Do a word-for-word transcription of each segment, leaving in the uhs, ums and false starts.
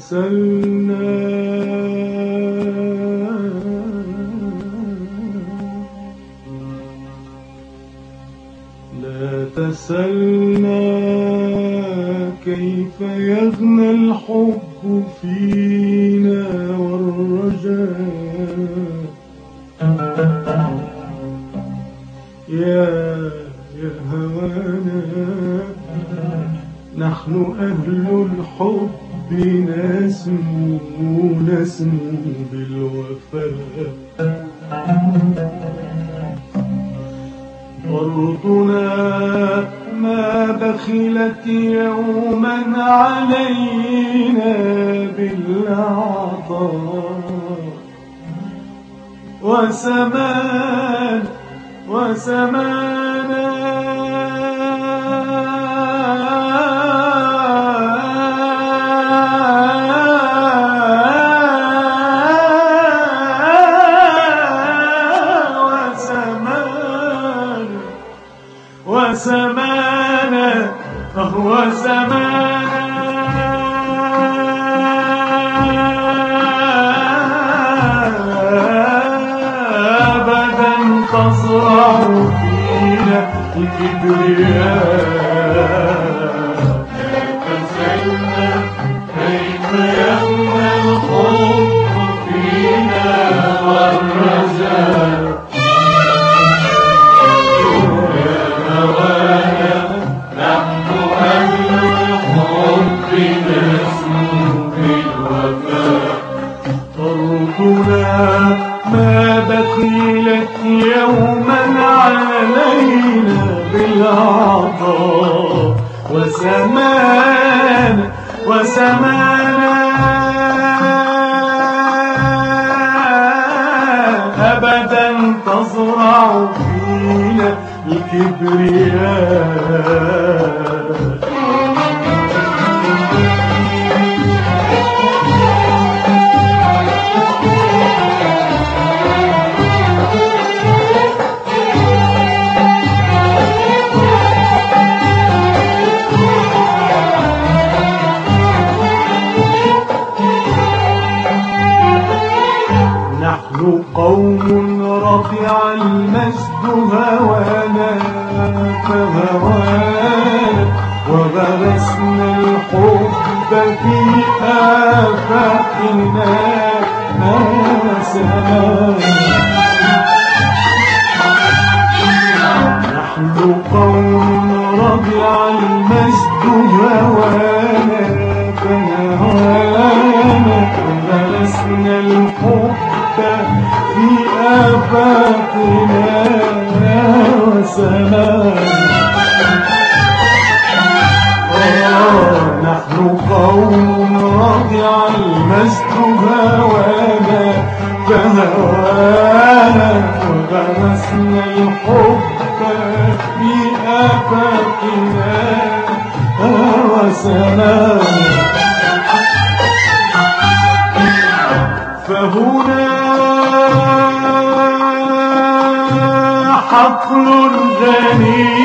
تسلنا لا تسلنا كيف يغنى الحب فينا والرجاء يا يا هوانا نحن أهل الحب نسمو نسمو بالوفاء أرضنا ما بخلت يوما علينا بالعطاء وسمان وسمانا وسمانا أبدا تزرع فينا الكبرياء تسلنا كيف يغنى الحب فينا والرجاء ما بخلت يوما علينا بالعطاء وسمانا وسمانا أبدا تزرع فينا الكبرياء قوم رفع المجد هوانا فهوانا وغرسنا الحب في آفاقنا نحن قوم رفع المجد هوانا فهوانا وغرسنا الحب في آفاقنا وسمانا نحن قوم رضع المجد هوانا فهوانا وغرسنا الحب في آفاقنا وسمانا فهنا حقل غني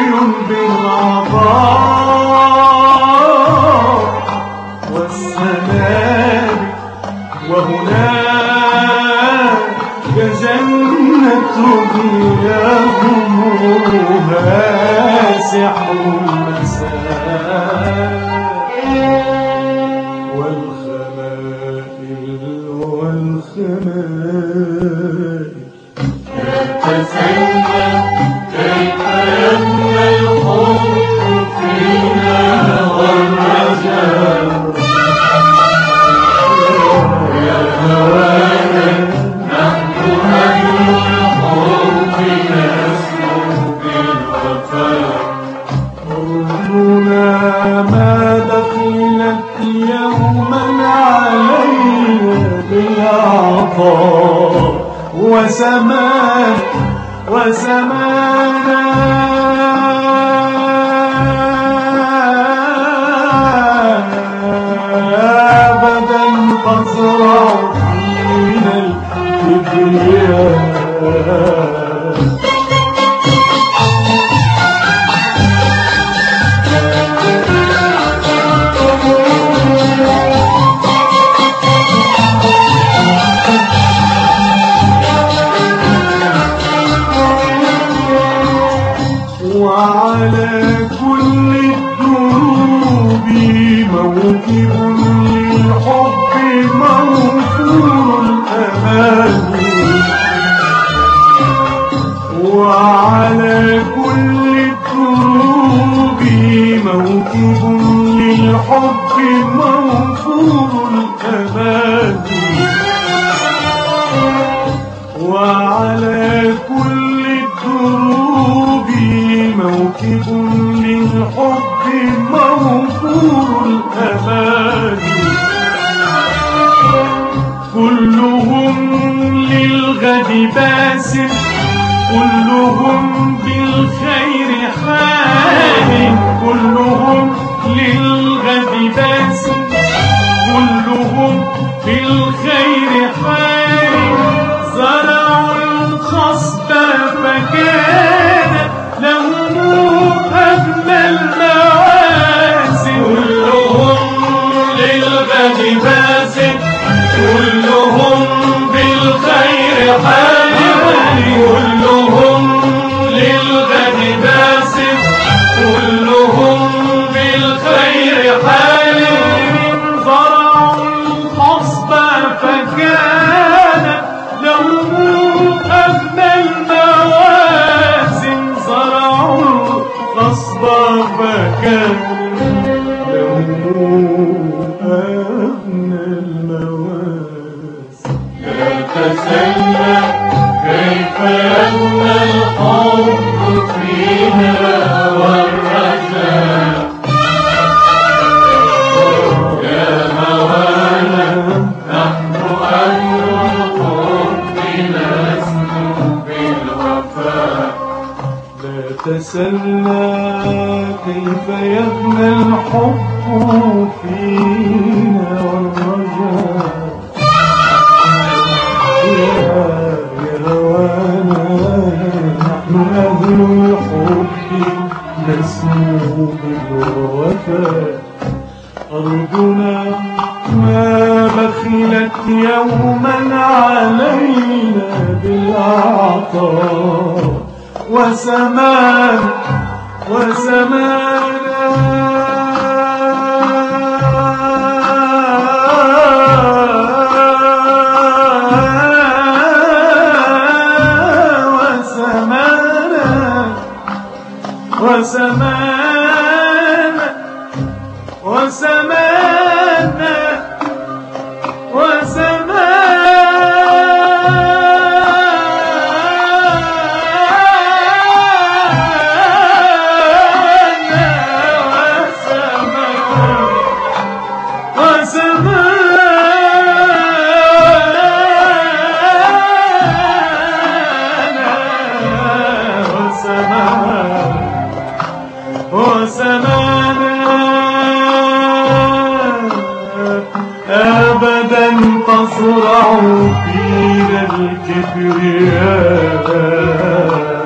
بالعطاء والسلام وهناك جنة هي غمرها سحر المساء والخمائل والخمائل تسلنا كيف يغنى الحب فينا والرجاء يا هوانا نحن أهل الحب نسمو بالوفاء أرضنا ما بخلت يوما علينا بالعطاء وسمان وسمانا أبدا تزرع فينا الكبرياء وعلى كل الدروب موكب للحب موفور الأمان وعلى كل الدروب موكب للحب موفور الأمان وعلى كل الدروب موكب للحب موفور الأمان كلهم للغد باسم كلهم بالخير حال كلهم للغد باسم كلهم بالخير حال زرعوا الخصب فكان لهم أبنى المواسم كلهم للغد باسم كلهم بالخير حال كلهم للغد باسم كلهم بالخير حال زرعوا الخصب فكان لهم أبنى المواسم زرعوا الخصب فكان لهم أبنى المواسم لا تسلى كيف يبنى الحب فينا والرجاء يا هوانا نحن أهل الحب نسمو بالوفاء لا تسلى كيف يبنى الحب فينا والرجاء يا هوانا نحن أهل الحب نسمو بالوفاء أرضنا ما بخلت يوما علينا بالعطاء وسمان وسمانا وسمانا وسمانا أبدا تصرع فينا الكبرياء